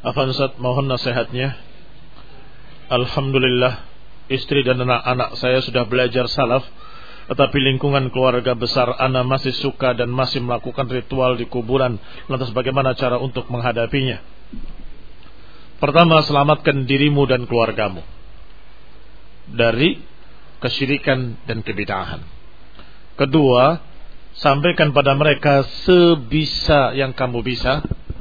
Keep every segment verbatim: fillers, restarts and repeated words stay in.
Afan Ustaz, mohon nasihatnya. Alhamdulillah, istri dan anak-anak saya sudah belajar salaf, tetapi lingkungan keluarga besar ana masih suka dan masih melakukan ritual di kuburan. Lantas bagaimana cara untuk menghadapinya? Pertama, selamatkan dirimu dan keluargamu dari kesyirikan dan kebid'ahan. Kedua, sampaikan pada mereka sebisa yang kamu bisa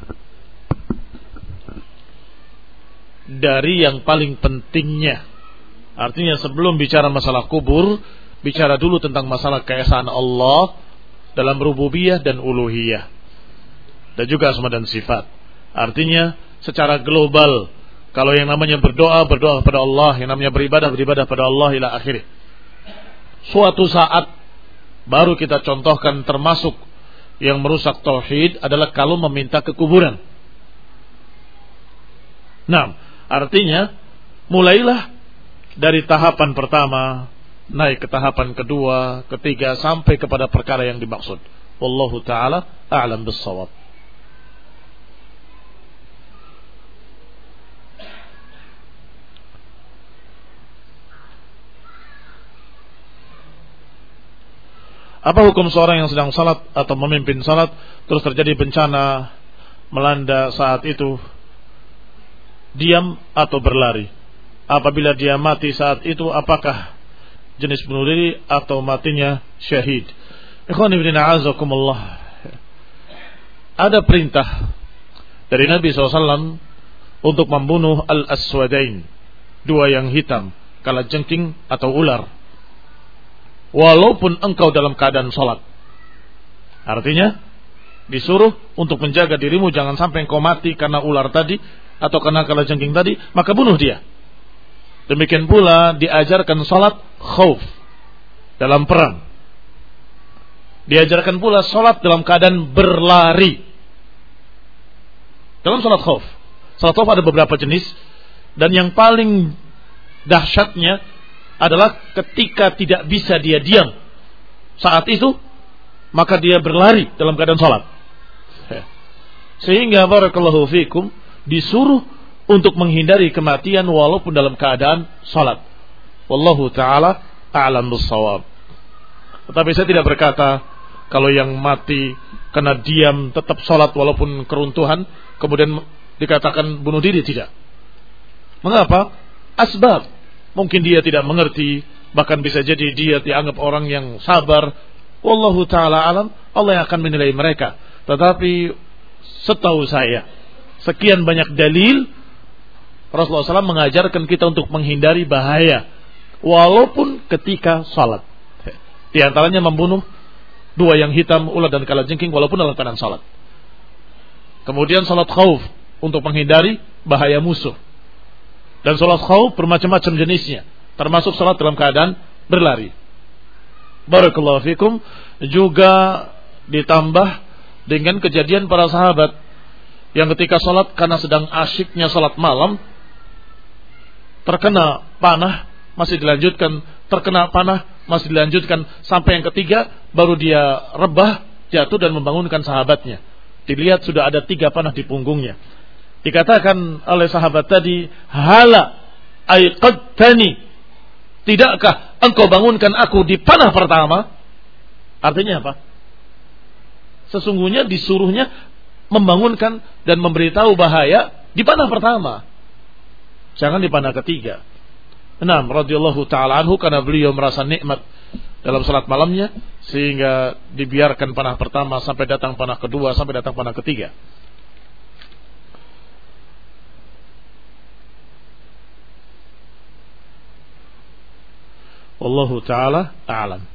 dari yang paling pentingnya. Artinya sebelum bicara masalah kubur, bicara dulu tentang masalah keesaan Allah dalam rububiyah dan uluhiyah, dan juga asma dan sifat. Artinya secara global, kalau yang namanya berdoa, berdoa kepada Allah, yang namanya beribadah, beribadah pada Allah ila akhirih. Suatu saat baru kita contohkan, termasuk yang merusak tauhid adalah kalau meminta ke kuburan. Nah, artinya mulailah dari tahapan pertama, naik ke tahapan kedua, ketiga, sampai kepada perkara yang dimaksud. Wallahu ta'ala a'lam bis-shawab. Apa hukum seorang yang sedang salat atau memimpin salat, terus terjadi bencana melanda saat itu, diam atau berlari? Apabila dia mati saat itu, apakah jenis bunuh diri atau matinya syahid? Ikhwani fillah, a'azakumullah. Ada perintah dari Nabi shallallahu alaihi wasallam untuk membunuh al-aswadain, dua yang hitam, kalajengking atau ular, walaupun engkau dalam keadaan sholat. Artinya disuruh untuk menjaga dirimu, jangan sampai engkau mati karena ular tadi atau karena kalajengking tadi, maka bunuh dia. Demikian pula diajarkan sholat khauf dalam perang. Diajarkan pula sholat dalam keadaan berlari dalam sholat khauf. Sholat khauf ada beberapa jenis, dan yang paling dahsyatnya adalah ketika tidak bisa dia diam saat itu, maka dia berlari dalam keadaan sholat. Sehingga barakallahu fikum, disuruh untuk menghindari kematian walaupun dalam keadaan sholat. Wallahu ta'ala a'lam bis-shawab. Tetapi saya tidak berkata kalau yang mati karena diam tetap sholat walaupun keruntuhan kemudian dikatakan bunuh diri, tidak. Mengapa? Asbab. Mungkin dia tidak mengerti, bahkan bisa jadi dia dianggap orang yang sabar. Wallahu ta'ala alam, Allah yang akan menilai mereka. Tetapi setahu saya, sekian banyak dalil Rasulullah shallallahu alaihi wasallam mengajarkan kita untuk menghindari bahaya walaupun ketika salat. Di antaranya membunuh dua yang hitam, ular dan kalajengking, walaupun dalam keadaan salat. Kemudian salat khauf untuk menghindari bahaya musuh. Dan salat khauf bermacam-macam jenisnya, termasuk salat dalam keadaan berlari. Barakallahu fikum. Juga ditambah dengan kejadian para sahabat yang ketika salat karena sedang asyiknya salat malam, terkena panah, masih dilanjutkan, terkena panah, masih dilanjutkan, sampai yang ketiga baru dia rebah, jatuh dan membangunkan sahabatnya. Dilihat sudah ada tiga panah di punggungnya. Dikatakan oleh sahabat tadi, hala aiqadtani, tidakkah engkau bangunkan aku di panah pertama? Artinya apa? Sesungguhnya disuruhnya membangunkan dan memberitahu bahaya di panah pertama, jangan di panah ketiga. Naam, radhiyallahu ta'ala anhu, karena beliau merasa nikmat dalam salat malamnya sehingga dibiarkan panah pertama sampai datang panah kedua, sampai datang panah ketiga. Wallahu ta'ala a'lam.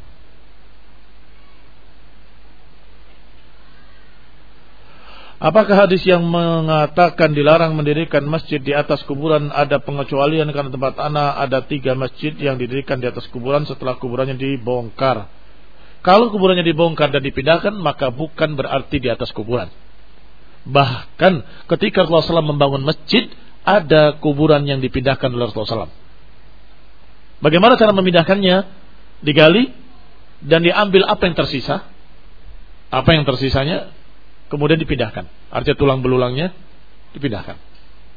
Apakah hadis yang mengatakan dilarang mendirikan masjid di atas kuburan ada pengecualian, karena tempat ana ada tiga masjid yang didirikan di atas kuburan setelah kuburannya dibongkar? Kalau kuburannya dibongkar dan dipindahkan, maka bukan berarti di atas kuburan. Bahkan ketika Rasulullah shallallahu alaihi wasallam membangun masjid, ada kuburan yang dipindahkan oleh Rasulullah shallallahu alaihi wasallam. Bagaimana cara memindahkannya? Digali dan diambil apa yang tersisa. Apa yang tersisanya kemudian dipindahkan. Artinya tulang belulangnya dipindahkan.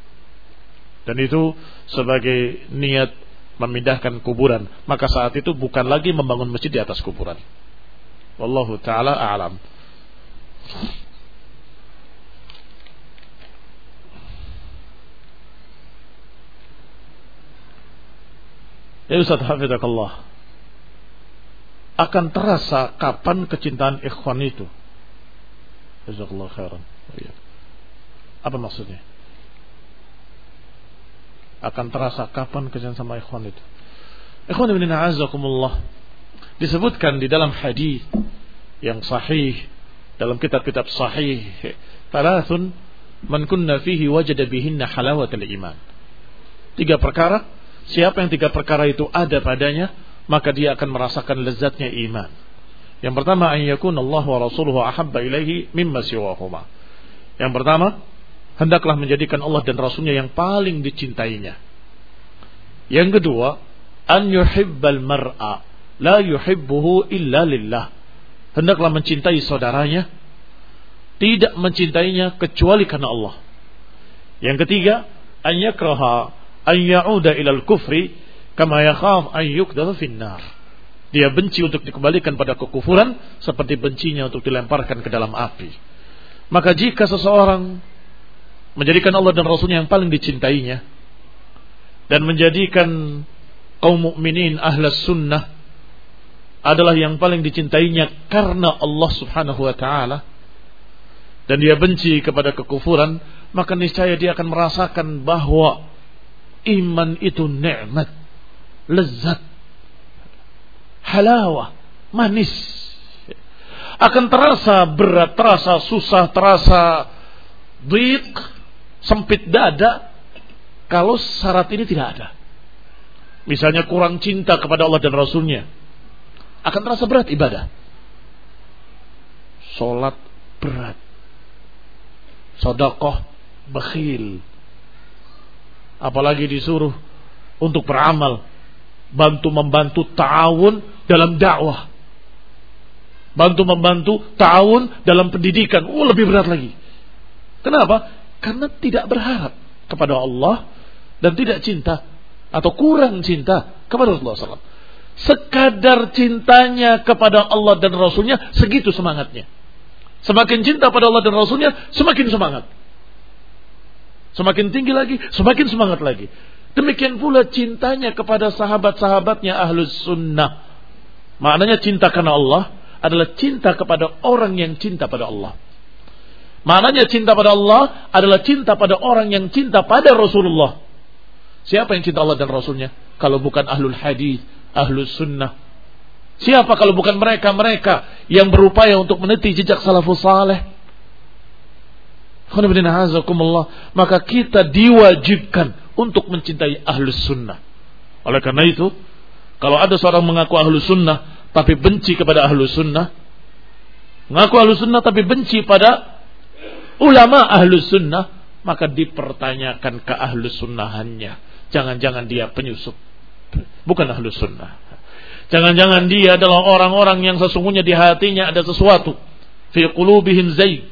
Dan itu sebagai niat memindahkan kuburan, maka saat itu bukan lagi membangun masjid di atas kuburan. Wallahu ta'ala a'lam. Ya Ustaz hafizakallah, akan terasa kapan kecintaan ikhwan itu? Jazakallahu khairan. Apa maksudnya? Akan terasa kapan kecintaan sama ikhwan itu? Ikhwan ibn a'azakumullah, disebutkan di dalam hadis yang sahih, dalam kitab-kitab sahih, thalathun man kunna fihi wajada bihinna halawatul iman. Tiga perkara, siapa yang tiga perkara itu ada padanya, maka dia akan merasakan lezatnya iman. Yang pertama, an yakuna Allah wa rasuluhu ahabba ilaihi mimma siwahuma. Yang pertama, hendaklah menjadikan Allah dan Rasulnya yang paling dicintainya. Yang kedua, an yuhibbal mar'a la yuhibbuhu illa lillah. Hendaklah mencintai saudaranya, tidak mencintainya kecuali karena Allah. Yang ketiga, an yakraha an ya'uda ilal kufri kama yakhaf an yuqdha finnar. Dia benci untuk dikembalikan pada kekufuran seperti bencinya untuk dilemparkan ke dalam api. Maka jika seseorang menjadikan Allah dan Rasulnya yang paling dicintainya, dan menjadikan kaum mukminin ahlas sunnah adalah yang paling dicintainya karena Allah subhanahu wa ta'ala, dan dia benci kepada kekufuran, maka niscaya dia akan merasakan bahwa iman itu nikmat, lezat, halawah, manis. Akan terasa berat, terasa susah, terasa dhiq, sempit dada kalau syarat ini tidak ada. Misalnya kurang cinta kepada Allah dan Rasulnya, akan terasa berat ibadah. Sholat berat, sedekah bakhil, apalagi disuruh untuk beramal, bantu membantu ta'awun dalam dakwah, bantu membantu ta'awun dalam pendidikan, oh lebih berat lagi. Kenapa? Karena tidak berharap kepada Allah dan tidak cinta atau kurang cinta kepada Rasulullah shallallahu alaihi wasallam. Sekadar cintanya kepada Allah dan Rasulnya, segitu semangatnya. Semakin cinta pada Allah dan Rasulnya, semakin semangat. Semakin tinggi lagi, semakin semangat lagi. Demikian pula cintanya kepada sahabat-sahabatnya ahlus sunnah. Maknanya cinta karena Allah adalah cinta kepada orang yang cinta pada Allah. Maknanya cinta pada Allah adalah cinta pada orang yang cinta pada Rasulullah. Siapa yang cinta Allah dan Rasulnya kalau bukan ahlul hadis, ahlus sunnah? Siapa kalau bukan mereka-mereka yang berupaya untuk meniti jejak salafus saleh? Maka kita diwajibkan untuk mencintai ahlus sunnah. Oleh karena itu, kalau ada seorang mengaku ahlus sunnah tapi benci kepada ahlus sunnah, mengaku ahlus sunnah tapi benci pada ulama ahlus sunnah, maka dipertanyakan ke ahlus sunnahannya. Jangan-jangan dia penyusup, bukan ahlus sunnah. Jangan-jangan dia adalah orang-orang yang sesungguhnya di hatinya ada sesuatu, fi qulubihim zayg.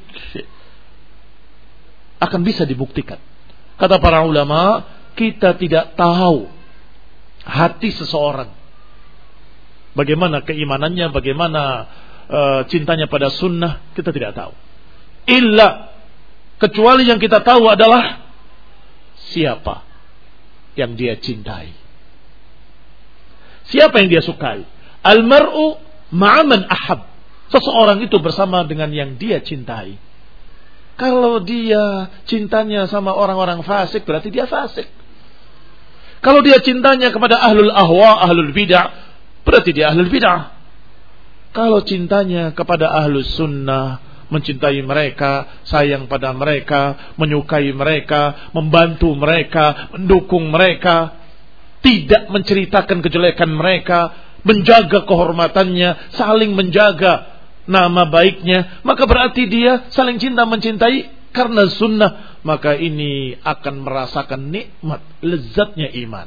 Akan bisa dibuktikan. Kata para ulama, kita tidak tahu hati seseorang, bagaimana keimanannya, bagaimana uh, cintanya pada sunnah, kita tidak tahu. Illa, kecuali yang kita tahu adalah siapa yang dia cintai, siapa yang dia sukai. Al-mar'u ma'aman ahab. Seseorang itu bersama dengan yang dia cintai. Kalau dia cintanya sama orang-orang fasik, berarti dia fasik. Kalau dia cintanya kepada ahlul ahwa, ahlul bid'ah, berarti dia ahlul bid'ah. Kalau cintanya kepada ahlus sunnah, mencintai mereka, sayang pada mereka, menyukai mereka, membantu mereka, mendukung mereka, tidak menceritakan kejelekan mereka, menjaga kehormatannya, saling menjaga nama baiknya, maka berarti dia saling cinta mencintai karena sunnah. Maka ini akan merasakan nikmat, lezatnya iman.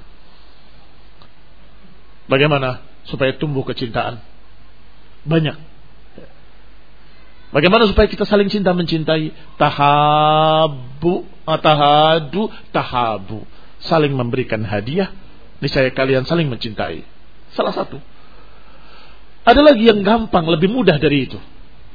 Bagaimana supaya tumbuh kecintaan? Banyak. Bagaimana supaya kita saling cinta mencintai? Tahabu, tahadu, tahabu. saling memberikan hadiah, niscaya kalian saling mencintai. Salah satu. Ada lagi yang gampang, lebih mudah dari itu.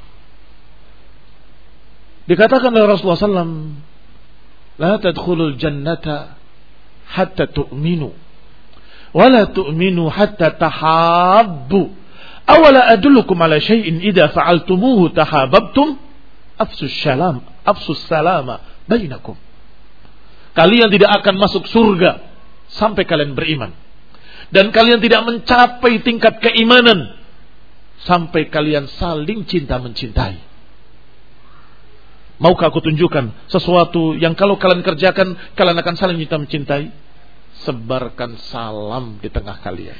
Dikatakan oleh Rasulullah sallallahu alaihi wasallam, la tadkhulul jannata hatta tu'minu, wa la tu'minu hatta tahabbu. Awala adullukum ala syai'in idza fa'altumuhu tahabbtum, afsus salam, afsus salama bainakum. Kalian tidak akan masuk surga sampai kalian beriman, dan kalian tidak mencapai tingkat keimanan sampai kalian saling cinta mencintai. Maukah aku tunjukkan sesuatu yang kalau kalian kerjakan, kalian akan saling cinta mencintai? Sebarkan salam di tengah kalian.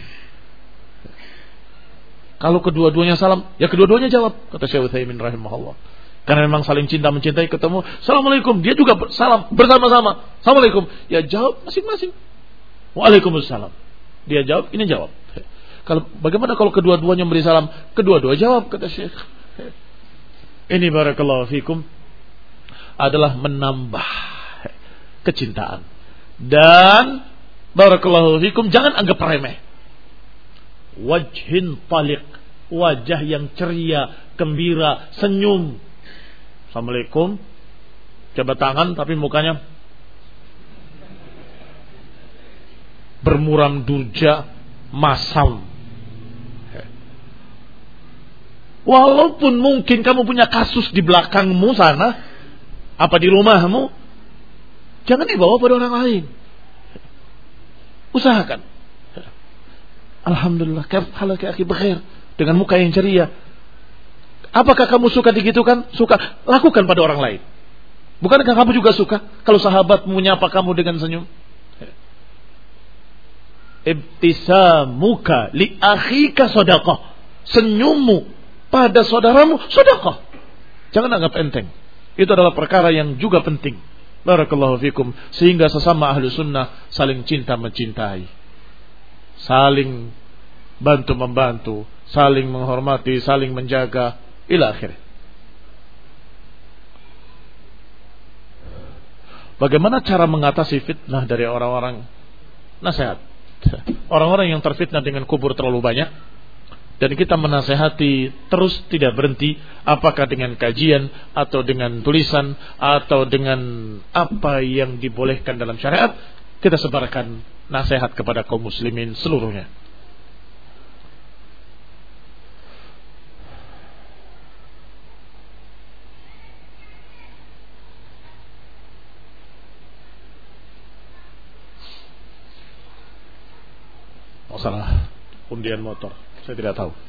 Kalau kedua-duanya salam, ya kedua-duanya jawab, kata Syekh Utsaimin rahimahullah. Karena memang saling cinta mencintai, ketemu, Assalamualaikum, dia juga salam bersama-sama, Assalamualaikum, ya jawab masing-masing. Waalaikumsalam. Dia jawab, ini jawab. Kalau bagaimana kalau kedua-duanya beri salam, kedua-dua jawab, kata Syekh. Ini barakallahu fikum adalah menambah kecintaan. Dan barakallahu fikum, jangan anggap remeh. Wajhin taliq, wajah yang ceria, gembira, senyum. Assalamualaikum, jabat tangan tapi mukanya bermuram durja, masam. Walaupun mungkin kamu punya kasus di belakangmu sana, apa di rumahmu, jangan dibawa pada orang lain. Usahakan. Alhamdulillah, halal ke akhi bikhair, dengan muka yang ceria. Apakah kamu suka digitukan? Suka, lakukan pada orang lain. Bukankah kamu juga suka kalau sahabatmu menyapa kamu dengan senyum? Ibtisamuka li akhika shadaqah. Senyummu pada saudaramu shadaqah. Jangan anggap enteng. Itu adalah perkara yang juga penting. Barakallahu fikum. Sehingga sesama ahlu sunnah saling cinta mencintai, saling bantu-membantu, saling menghormati, saling menjaga, ila akhir. Bagaimana cara mengatasi fitnah dari orang-orang? Nasihat. Orang-orang yang terfitnah dengan kubur terlalu banyak, dan kita menasehati terus tidak berhenti, apakah dengan kajian atau dengan tulisan atau dengan apa yang dibolehkan dalam syariat, kita sebarkan nasihat kepada kaum muslimin seluruhnya. Masalah undian motor, saya tidak tahu.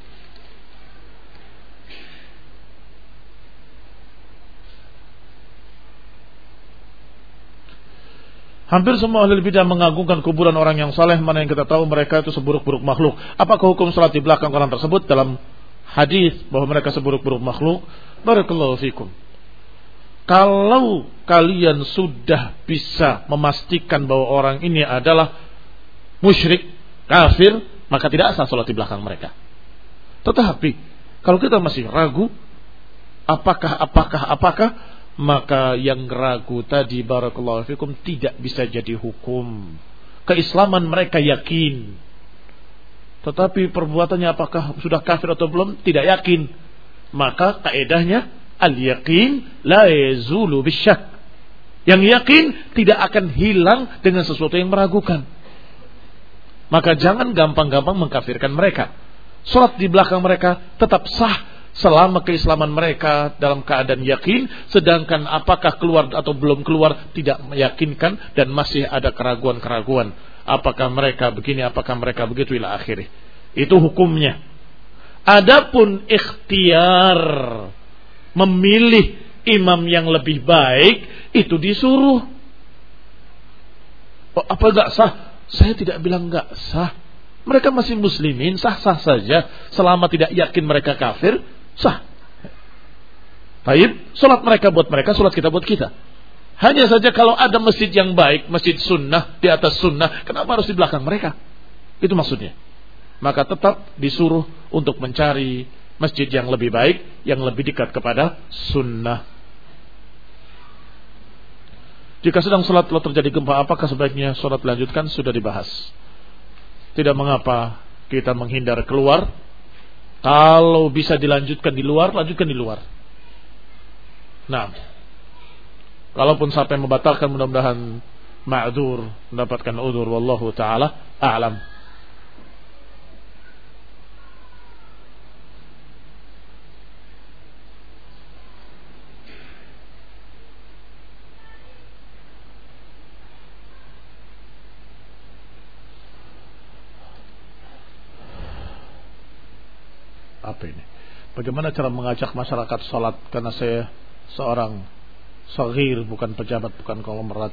Hampir semua ahli bidah mengagungkan kuburan orang yang saleh, mana yang kita tahu mereka itu seburuk-buruk makhluk. Apakah hukum salat di belakang orang tersebut dalam hadis bahwa mereka seburuk-buruk makhluk? Barakallahu fikum. Kalau kalian sudah bisa memastikan bahwa orang ini adalah musyrik, kafir, maka tidak sah salat di belakang mereka. Tetapi kalau kita masih ragu, apakah apakah apakah maka yang ragu tadi barakallahu fikum tidak bisa jadi hukum. Keislaman mereka yakin, tetapi perbuatannya apakah sudah kafir atau belum tidak yakin. Maka kaedahnya al-yaqin la yazulu bisyak. Yang yakin tidak akan hilang dengan sesuatu yang meragukan. Maka jangan gampang-gampang mengkafirkan mereka. Salat di belakang mereka tetap sah selama keislaman mereka dalam keadaan yakin, sedangkan apakah keluar atau belum keluar tidak meyakinkan dan masih ada keraguan-keraguan. Apakah mereka begini, apakah mereka begitu ila akhirih. Itu hukumnya. Adapun ikhtiar memilih imam yang lebih baik itu disuruh. Oh, apa enggak sah? Saya tidak bilang enggak sah. Mereka masih muslimin, sah-sah saja selama tidak yakin mereka kafir, sah. Baik, salat mereka buat mereka, salat kita buat kita. Hanya saja kalau ada masjid yang baik, masjid sunnah di atas sunnah, kenapa harus di belakang mereka? Itu maksudnya. Maka tetap disuruh untuk mencari masjid yang lebih baik, yang lebih dekat kepada sunnah. Jika sedang sholat lalu terjadi gempa, apakah sebaiknya sholat dilanjutkan? Sudah dibahas. Tidak mengapa kita menghindar keluar. Kalau bisa dilanjutkan di luar, lanjutkan di luar. Nah, kalaupun sampai membatalkan, mudah-mudahan ma'dzur, mendapatkan udzur, wallahu taala a'lam. Apa ini? Bagaimana cara mengajak masyarakat sholat? Karena saya seorang saghir, bukan pejabat, bukan konglomerat.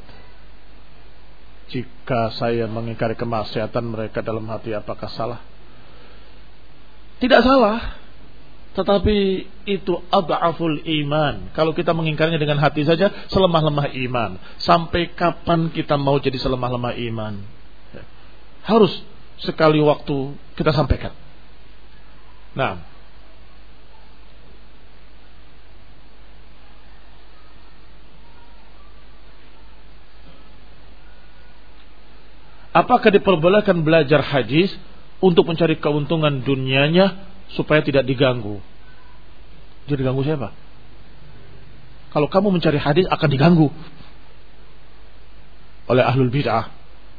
Jika saya mengingkari kemaksiatan mereka dalam hati, apakah salah? Tidak salah, tetapi itu adhaful iman. Kalau kita mengingkarinya dengan hati saja, selemah-lemah iman. Sampai kapan kita mau jadi selemah-lemah iman? Harus sekali waktu kita sampaikan. Nah, apakah diperbolehkan belajar hadis untuk mencari keuntungan dunianya supaya tidak diganggu? Jadi diganggu siapa? Kalau kamu mencari hadis akan diganggu oleh ahlul bid'ah,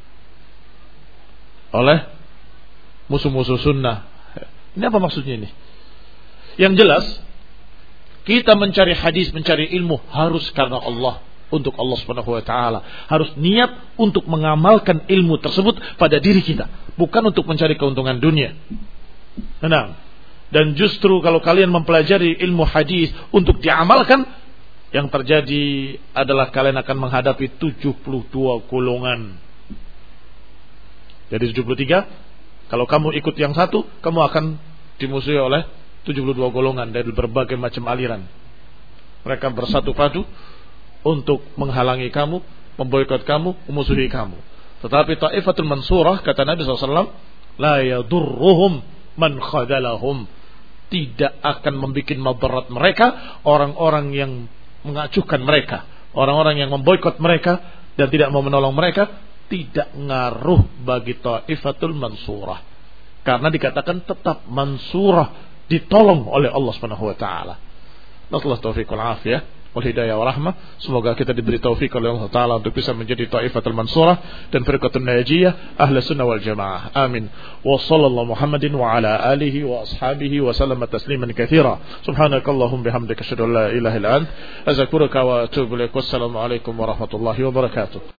oleh musuh-musuh sunnah. Ini apa maksudnya ini? Yang jelas, kita mencari hadis, mencari ilmu harus karena Allah, untuk Allah Subhanahu wa taala. Harus niat untuk mengamalkan ilmu tersebut pada diri kita, bukan untuk mencari keuntungan dunia. Nah, dan justru kalau kalian mempelajari ilmu hadis untuk diamalkan, yang terjadi adalah kalian akan menghadapi tujuh puluh dua golongan. Jadi tujuh puluh tiga, kalau kamu ikut yang satu, kamu akan dimusuhi oleh tujuh puluh dua golongan dari berbagai macam aliran. Mereka bersatu padu untuk menghalangi kamu, memboikot kamu, memusuhi kamu. Tetapi ta'ifatul mansurah, kata Nabi shallallahu alaihi wasallam, la yadurruhum man khadalahum. Tidak akan membuat madarat mereka orang-orang yang mengacuhkan mereka, orang-orang yang memboikot mereka dan tidak mau menolong mereka, tidak ngaruh bagi ta'ifatul mansurah. Karena dikatakan tetap mansurah, ditolong oleh Allah Subhanahu wa taala. Nasallahu taufiq wal afiyah wal hidayah wa rahmah. Semoga kita diberi taufik oleh Allah taala untuk bisa menjadi ta'ifatul mansurah dan firqatul najiyah ahli sunnah wal jamaah. Amin. Wa sallallahu Muhammadin wa ala alihi wa ashabihi wa sallama tasliman katsira. Subhanakallahumma bihamdika asyhadu an la ilaha illa anta astaghfiruka wa atubu ilaik. Wassalamu alaikum warahmatullahi wabarakatuh.